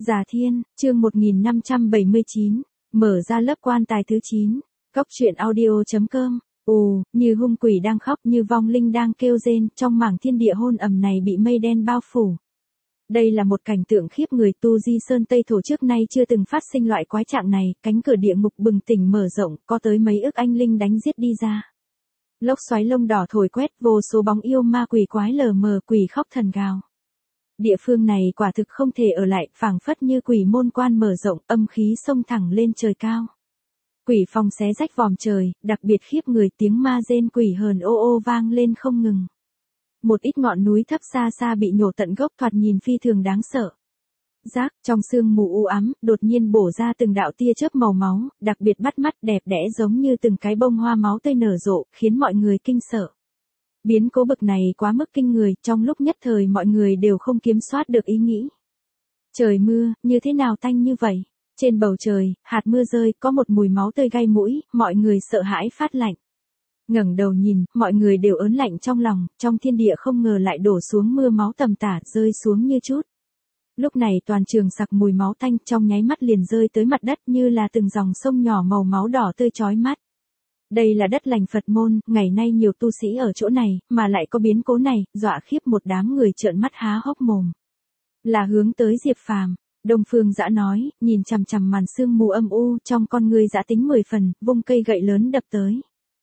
Già Thiên, chương 1579, mở ra lớp quan tài thứ 9, Cốc truyện audio.com. Như hung quỷ đang khóc, như vong linh đang kêu rên, trong mảng thiên địa hôn ầm này bị mây đen bao phủ. Đây là một cảnh tượng khiếp người, Tu Di Sơn Tây Thổ trước nay chưa từng phát sinh loại quái trạng này, cánh cửa địa ngục bừng tỉnh mở rộng, có tới mấy ức anh linh đánh giết đi ra. Lốc xoáy lông đỏ thổi quét, vô số bóng yêu ma quỷ quái lờ mờ, quỷ khóc thần gào. Địa phương này quả thực không thể ở lại, phảng phất như quỷ môn quan mở rộng, âm khí xông thẳng lên trời cao. Quỷ phong xé rách vòm trời, đặc biệt khiếp người, tiếng ma rên quỷ hờn ô ô vang lên không ngừng. Một ít ngọn núi thấp xa xa bị nhổ tận gốc, thoạt nhìn phi thường đáng sợ. Rác, trong sương mù u ám, đột nhiên bổ ra từng đạo tia chớp màu máu, đặc biệt bắt mắt, đẹp đẽ giống như từng cái bông hoa máu tươi nở rộ, khiến mọi người kinh sợ. Biến cố bực này quá mức kinh người, trong lúc nhất thời mọi người đều không kiểm soát được ý nghĩ. Trời mưa, như thế nào tanh như vậy? Trên bầu trời, hạt mưa rơi, có một mùi máu tươi gai mũi, mọi người sợ hãi phát lạnh. Ngẩng đầu nhìn, mọi người đều ớn lạnh trong lòng, trong thiên địa không ngờ lại đổ xuống mưa máu tầm tả, rơi xuống như chút. Lúc này toàn trường sặc mùi máu tanh, trong nháy mắt liền rơi tới mặt đất như là từng dòng sông nhỏ màu máu đỏ tươi chói mắt. Đây là đất lành Phật môn, ngày nay nhiều tu sĩ ở chỗ này, mà lại có biến cố này, dọa khiếp một đám người trợn mắt há hốc mồm. Là hướng tới Diệp Phàm. Đông Phương Dã nói, nhìn chằm chằm màn sương mù âm u, trong con ngươi dã tính 10 phần, vung cây gậy lớn đập tới.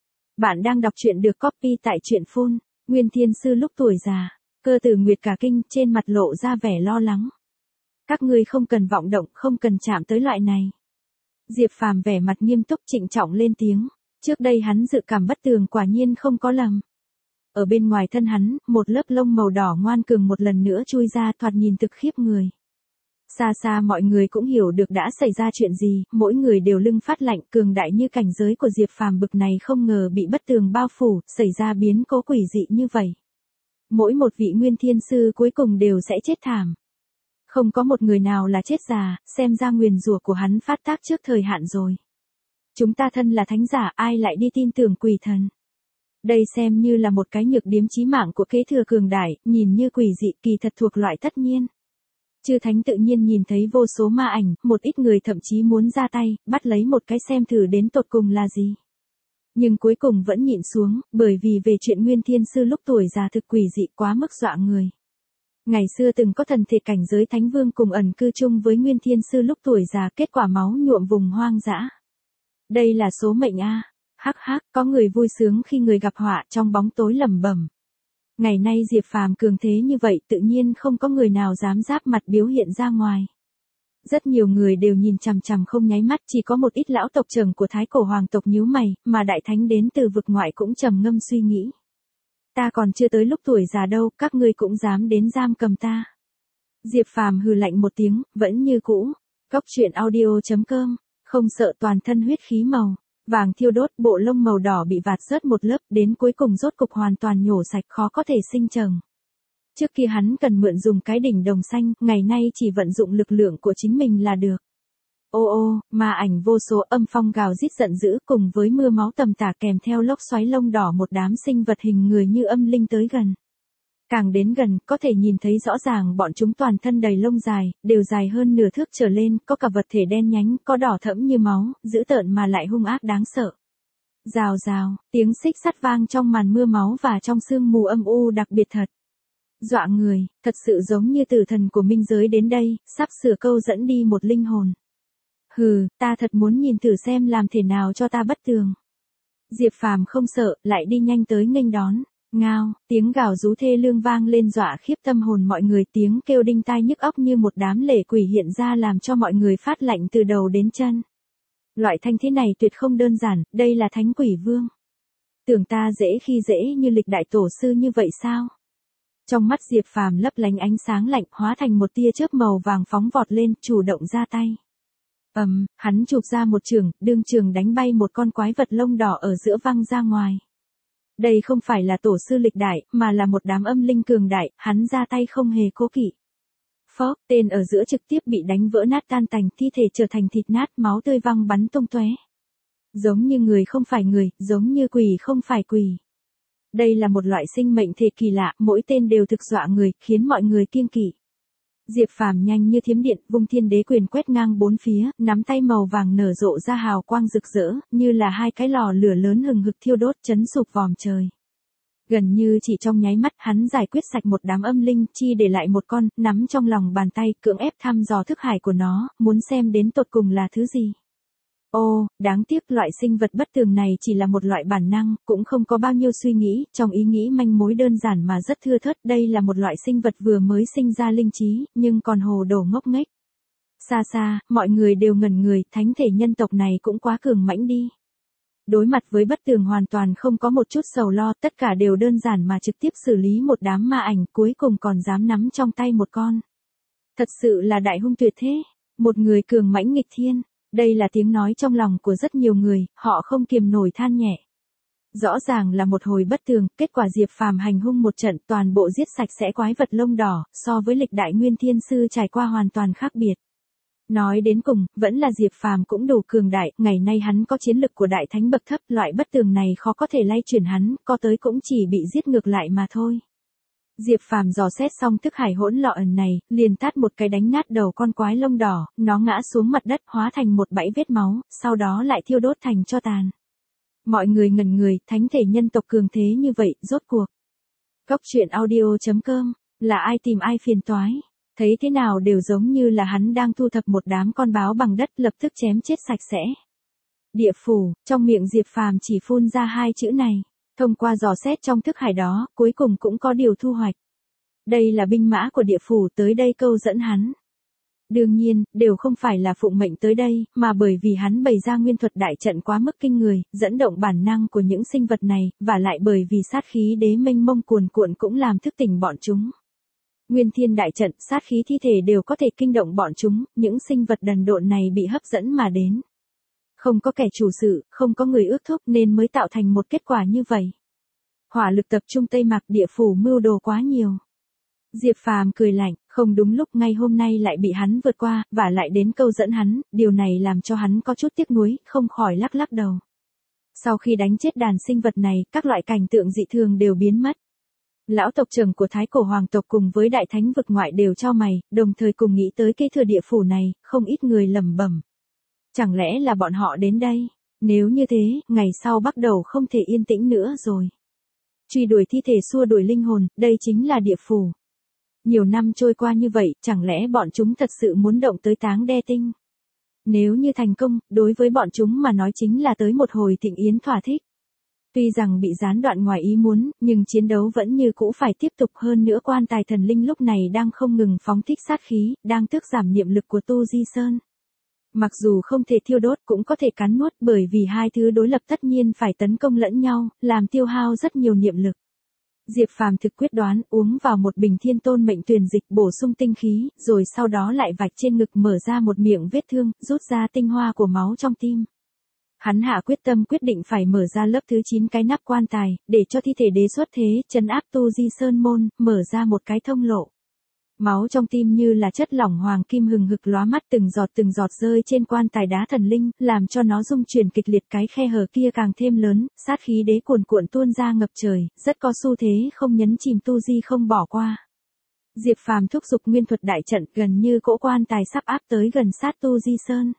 Bạn đang đọc truyện được copy tại truyện phun. Nguyên Thiên Sư lúc tuổi già, Cơ Tử Nguyệt cả kinh, trên mặt lộ ra vẻ lo lắng. Các ngươi không cần vọng động, không cần chạm tới loại này. Diệp Phàm vẻ mặt nghiêm túc trịnh trọng lên tiếng. Trước đây hắn dự cảm bất tường, quả nhiên không có lầm. Ở bên ngoài thân hắn, một lớp lông màu đỏ ngoan cường một lần nữa chui ra, thoạt nhìn thực khiếp người. Xa xa mọi người cũng hiểu được đã xảy ra chuyện gì, mỗi người đều lưng phát lạnh, cường đại như cảnh giới của Diệp Phàm bực này không ngờ bị bất tường bao phủ, xảy ra biến cố quỷ dị như vậy. Mỗi một vị Nguyên Thiên Sư cuối cùng đều sẽ chết thảm. Không có một người nào là chết già, xem ra nguyền rủa của hắn phát tác trước thời hạn rồi. Chúng ta thân là thánh giả, ai lại đi tin tưởng quỷ thần. Đây xem như là một cái nhược điểm chí mạng của kế thừa cường đại, nhìn như quỷ dị, kỳ thật thuộc loại tất nhiên. Chư thánh tự nhiên nhìn thấy vô số ma ảnh, một ít người thậm chí muốn ra tay, bắt lấy một cái xem thử đến tột cùng là gì. Nhưng cuối cùng vẫn nhịn xuống, bởi vì về chuyện Nguyên Thiên Sư lúc tuổi già thực quỷ dị quá mức dọa người. Ngày xưa từng có thần thể cảnh giới thánh vương cùng ẩn cư chung với Nguyên Thiên Sư lúc tuổi già, kết quả máu nhuộm vùng hoang dã. Đây là số mệnh a. Hắc hắc, có người vui sướng khi người gặp họa, trong bóng tối lẩm bẩm. Ngày nay Diệp Phàm cường thế như vậy, tự nhiên không có người nào dám giáp mặt biểu hiện ra ngoài. Rất nhiều người đều nhìn chằm chằm không nháy mắt, chỉ có một ít lão tộc trưởng của Thái Cổ hoàng tộc nhíu mày, mà đại thánh đến từ vực ngoại cũng trầm ngâm suy nghĩ. Ta còn chưa tới lúc tuổi già đâu, các ngươi cũng dám đến giam cầm ta. Diệp Phàm hừ lạnh một tiếng, vẫn như cũ. Cốc truyện audio.com, không sợ toàn thân huyết khí màu. Vàng thiêu đốt, bộ lông màu đỏ bị vạt rớt một lớp, đến cuối cùng rốt cục hoàn toàn nhổ sạch, khó có thể sinh chồng. Trước kia hắn cần mượn dùng cái đỉnh đồng xanh, ngày nay chỉ vận dụng lực lượng của chính mình là được. Ô ô, ma ảnh vô số, âm phong gào rít giận dữ, cùng với mưa máu tầm tả kèm theo lốc xoáy lông đỏ, một đám sinh vật hình người như âm linh tới gần. Càng đến gần, có thể nhìn thấy rõ ràng bọn chúng toàn thân đầy lông dài, đều dài hơn nửa thước trở lên, có cả vật thể đen nhánh, có đỏ thẫm như máu, dữ tợn mà lại hung ác đáng sợ. Rào rào, tiếng xích sắt vang trong màn mưa máu và trong sương mù âm u đặc biệt thật. Dọa người, thật sự giống như tử thần của minh giới đến đây, sắp sửa câu dẫn đi một linh hồn. Hừ, ta thật muốn nhìn thử xem làm thế nào cho ta bất tường. Diệp Phàm không sợ, lại đi nhanh tới nghênh đón. Ngao, tiếng gào rú thê lương vang lên dọa khiếp tâm hồn mọi người, tiếng kêu đinh tai nhức óc như một đám lệ quỷ hiện ra làm cho mọi người phát lạnh từ đầu đến chân. Loại thanh thế này tuyệt không đơn giản, đây là thánh quỷ vương. Tưởng ta dễ khi dễ như lịch đại tổ sư như vậy sao? Trong mắt Diệp Phàm lấp lánh ánh sáng lạnh, hóa thành một tia chớp màu vàng phóng vọt lên, chủ động ra tay. Hắn chụp ra một chưởng, đương chưởng đánh bay một con quái vật lông đỏ ở giữa văng ra ngoài. Đây không phải là tổ sư lịch đại, mà là một đám âm linh cường đại, hắn ra tay không hề cố kỵ. Phốc, tên ở giữa trực tiếp bị đánh vỡ nát tan tành, thi thể trở thành thịt nát, máu tươi văng bắn tung tóe. Giống như người không phải người, giống như quỷ không phải quỷ. Đây là một loại sinh mệnh thể kỳ lạ, mỗi tên đều thực dọa người, khiến mọi người kiêng kỵ. Diệp Phàm nhanh như thiểm điện, vung thiên đế quyền quét ngang bốn phía, nắm tay màu vàng nở rộ ra hào quang rực rỡ, như là hai cái lò lửa lớn hừng hực thiêu đốt chấn sụp vòm trời. Gần như chỉ trong nháy mắt hắn giải quyết sạch một đám âm linh, chi để lại một con, nắm trong lòng bàn tay, cưỡng ép thăm dò thức hải của nó, muốn xem đến tột cùng là thứ gì. Ô, đáng tiếc loại sinh vật bất tường này chỉ là một loại bản năng, cũng không có bao nhiêu suy nghĩ, trong ý nghĩ manh mối đơn giản mà rất thưa thớt, đây là một loại sinh vật vừa mới sinh ra linh trí, nhưng còn hồ đồ ngốc nghếch. Xa xa, mọi người đều ngẩn người, thánh thể nhân tộc này cũng quá cường mãnh đi. Đối mặt với bất tường hoàn toàn không có một chút sầu lo, tất cả đều đơn giản mà trực tiếp xử lý một đám ma ảnh, cuối cùng còn dám nắm trong tay một con. Thật sự là đại hung tuyệt thế, một người cường mãnh nghịch thiên. Đây là tiếng nói trong lòng của rất nhiều người, họ không kiềm nổi than nhẹ. Rõ ràng là một hồi bất tường, kết quả Diệp Phàm hành hung một trận toàn bộ giết sạch sẽ quái vật lông đỏ, so với lịch đại nguyên thiên sư trải qua hoàn toàn khác biệt. Nói đến cùng, vẫn là Diệp Phàm cũng đủ cường đại, ngày nay hắn có chiến lực của đại thánh bậc thấp, loại bất tường này khó có thể lay chuyển hắn, có tới cũng chỉ bị giết ngược lại mà thôi. Diệp Phàm dò xét xong thức hải hỗn loạn này, liền tát một cái đánh nát đầu con quái lông đỏ, nó ngã xuống mặt đất hóa thành một bãi vết máu, sau đó lại thiêu đốt thành tro tàn. Mọi người ngẩn người, thánh thể nhân tộc cường thế như vậy, rốt cuộc. Góc truyện audio.com, là ai tìm ai phiền toái, thấy thế nào đều giống như là hắn đang thu thập một đám con báo bằng đất lập tức chém chết sạch sẽ. Địa phủ, trong miệng Diệp Phàm chỉ phun ra hai chữ này. Thông qua dò xét trong thức hải đó, cuối cùng cũng có điều thu hoạch. Đây là binh mã của địa phủ tới đây câu dẫn hắn. Đương nhiên, đều không phải là phụng mệnh tới đây, mà bởi vì hắn bày ra nguyên thuật đại trận quá mức kinh người, dẫn động bản năng của những sinh vật này, và lại bởi vì sát khí đế mênh mông cuồn cuộn cũng làm thức tỉnh bọn chúng. Nguyên thiên đại trận, sát khí thi thể đều có thể kinh động bọn chúng, những sinh vật đần độn này bị hấp dẫn mà đến. Không có kẻ chủ sự, không có người ước thúc nên mới tạo thành một kết quả như vậy. Hỏa lực tập trung Tây Mạc địa phủ mưu đồ quá nhiều. Diệp Phàm cười lạnh, không đúng lúc ngay hôm nay lại bị hắn vượt qua, và lại đến câu dẫn hắn, điều này làm cho hắn có chút tiếc nuối, không khỏi lắc lắc đầu. Sau khi đánh chết đàn sinh vật này, các loại cảnh tượng dị thường đều biến mất. Lão tộc trưởng của Thái Cổ Hoàng tộc cùng với đại thánh vực ngoại đều chau mày, đồng thời cùng nghĩ tới kế thừa địa phủ này, không ít người lẩm bẩm. Chẳng lẽ là bọn họ đến đây? Nếu như thế, ngày sau bắt đầu không thể yên tĩnh nữa rồi. Truy đuổi thi thể xua đuổi linh hồn, đây chính là địa phủ. Nhiều năm trôi qua như vậy, chẳng lẽ bọn chúng thật sự muốn động tới táng đe tinh? Nếu như thành công, đối với bọn chúng mà nói chính là tới một hồi thịnh yến thỏa thích. Tuy rằng bị gián đoạn ngoài ý muốn, nhưng chiến đấu vẫn như cũ phải tiếp tục, hơn nữa quan tài thần linh lúc này đang không ngừng phóng thích sát khí, đang tước giảm niệm lực của Tu Di Sơn. Mặc dù không thể thiêu đốt cũng có thể cắn nuốt, bởi vì hai thứ đối lập tất nhiên phải tấn công lẫn nhau, làm tiêu hao rất nhiều niệm lực. Diệp Phàm thực quyết đoán, uống vào một bình thiên tôn mệnh tuyền dịch bổ sung tinh khí, rồi sau đó lại vạch trên ngực mở ra một miệng vết thương, rút ra tinh hoa của máu trong tim. Hắn hạ quyết tâm quyết định phải mở ra lớp thứ 9 cái nắp quan tài, để cho thi thể đế xuất thế, trấn áp Tu Di Sơn môn, mở ra một cái thông lộ. Máu trong tim như là chất lỏng hoàng kim hừng hực lóa mắt, từng giọt rơi trên quan tài đá thần linh, làm cho nó rung chuyển kịch liệt, cái khe hở kia càng thêm lớn, sát khí đế cuồn cuộn tuôn ra ngập trời, rất có xu thế không nhấn chìm Tu Di không bỏ qua. Diệp Phàm thúc giục nguyên thuật đại trận, gần như cỗ quan tài sắp áp tới gần sát Tu Di Sơn.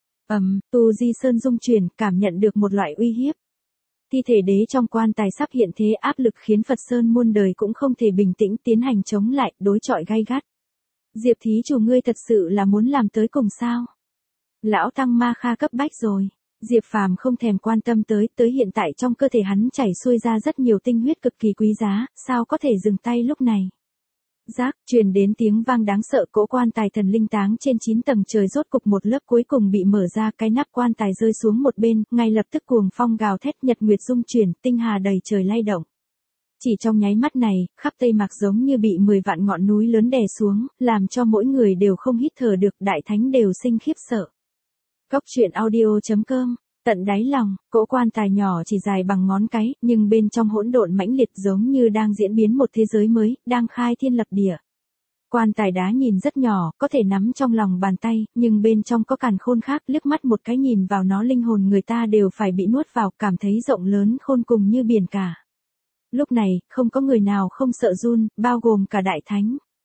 Tu Di Sơn rung chuyển, cảm nhận được một loại uy hiếp. Thi thể đế trong quan tài sắp hiện thế, áp lực khiến Phật Sơn muôn đời cũng không thể bình tĩnh tiến hành chống lại, đối chọi gay gắt. Diệp thí chủ, ngươi thật sự là muốn làm tới cùng sao? Lão tăng ma kha cấp bách rồi. Diệp Phàm không thèm quan tâm tới hiện tại trong cơ thể hắn chảy xuôi ra rất nhiều tinh huyết cực kỳ quý giá, sao có thể dừng tay lúc này? Rác, truyền đến tiếng vang đáng sợ, cỗ quan tài thần linh táng trên 9 tầng trời rốt cục một lớp cuối cùng bị mở ra, cái nắp quan tài rơi xuống một bên, ngay lập tức cuồng phong gào thét, nhật nguyệt rung chuyển, tinh hà đầy trời lay động. Chỉ trong nháy mắt này, khắp Tây Mạc giống như bị 10 vạn ngọn núi lớn đè xuống, làm cho mỗi người đều không hít thở được, đại thánh đều sinh khiếp sợ. Góc truyện audio.com, tận đáy lòng, cỗ quan tài nhỏ chỉ dài bằng ngón cái, nhưng bên trong hỗn độn mãnh liệt giống như đang diễn biến một thế giới mới, đang khai thiên lập địa. Quan tài đá nhìn rất nhỏ, có thể nắm trong lòng bàn tay, nhưng bên trong có càn khôn khác, liếc mắt một cái nhìn vào nó linh hồn người ta đều phải bị nuốt vào, cảm thấy rộng lớn khôn cùng như biển cả. Lúc này, không có người nào không sợ run, bao gồm cả đại thánh.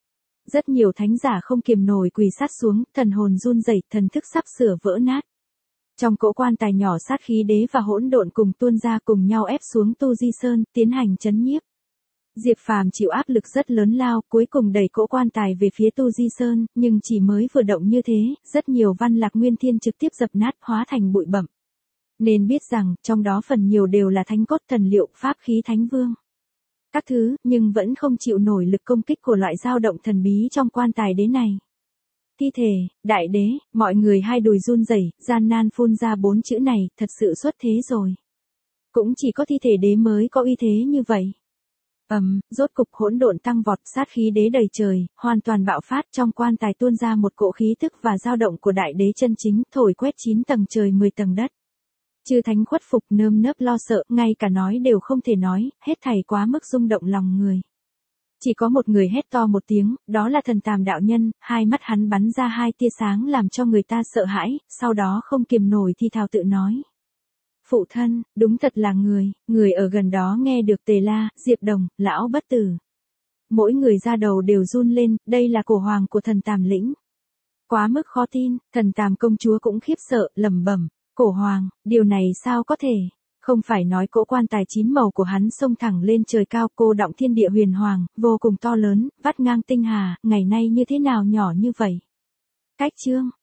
Rất nhiều thánh giả không kiềm nổi quỳ sát xuống, thần hồn run rẩy, thần thức sắp sửa vỡ nát. Trong cỗ quan tài nhỏ sát khí đế và hỗn độn cùng tuôn ra cùng nhau ép xuống Tu Di Sơn, tiến hành chấn nhiếp. Diệp Phàm chịu áp lực rất lớn lao, cuối cùng đẩy cỗ quan tài về phía Tu Di Sơn, nhưng chỉ mới vừa động như thế, rất nhiều văn lạc nguyên thiên trực tiếp dập nát hóa thành bụi bặm. Nên biết rằng, trong đó phần nhiều đều là thánh cốt thần liệu, pháp khí thánh vương. Các thứ, nhưng vẫn không chịu nổi lực công kích của loại dao động thần bí trong quan tài đế này. Thi thể, đại đế, mọi người hai đùi run rẩy, gian nan phun ra 4 chữ này, thật sự xuất thế rồi. Cũng chỉ có thi thể đế mới có uy thế như vậy. Rốt cục hỗn độn tăng vọt, sát khí đế đầy trời, hoàn toàn bạo phát, trong quan tài tuôn ra một cỗ khí tức và dao động của đại đế chân chính, thổi quét 9 tầng trời 10 tầng đất. Chư thánh khuất phục, nơm nớp lo sợ, ngay cả nói đều không thể nói, hết thảy quá mức rung động lòng người. Chỉ có một người hét to một tiếng, đó là Thần Tàm đạo nhân, hai mắt hắn bắn ra hai tia sáng làm cho người ta sợ hãi, sau đó không kiềm nổi thì thào tự nói. Phụ thân, đúng thật là người ở gần đó nghe được Tề La, Diệp Đồng, lão bất tử. Mỗi người ra đầu đều run lên, đây là cổ hoàng của Thần Tàm lĩnh. Quá mức khó tin, Thần Tàm công chúa cũng khiếp sợ, lẩm bẩm, cổ hoàng, điều này sao có thể? Không phải nói cỗ quan tài 9 màu của hắn xông thẳng lên trời cao, cô động thiên địa huyền hoàng, vô cùng to lớn, vắt ngang tinh hà, ngày nay như thế nào nhỏ như vậy? Cách chương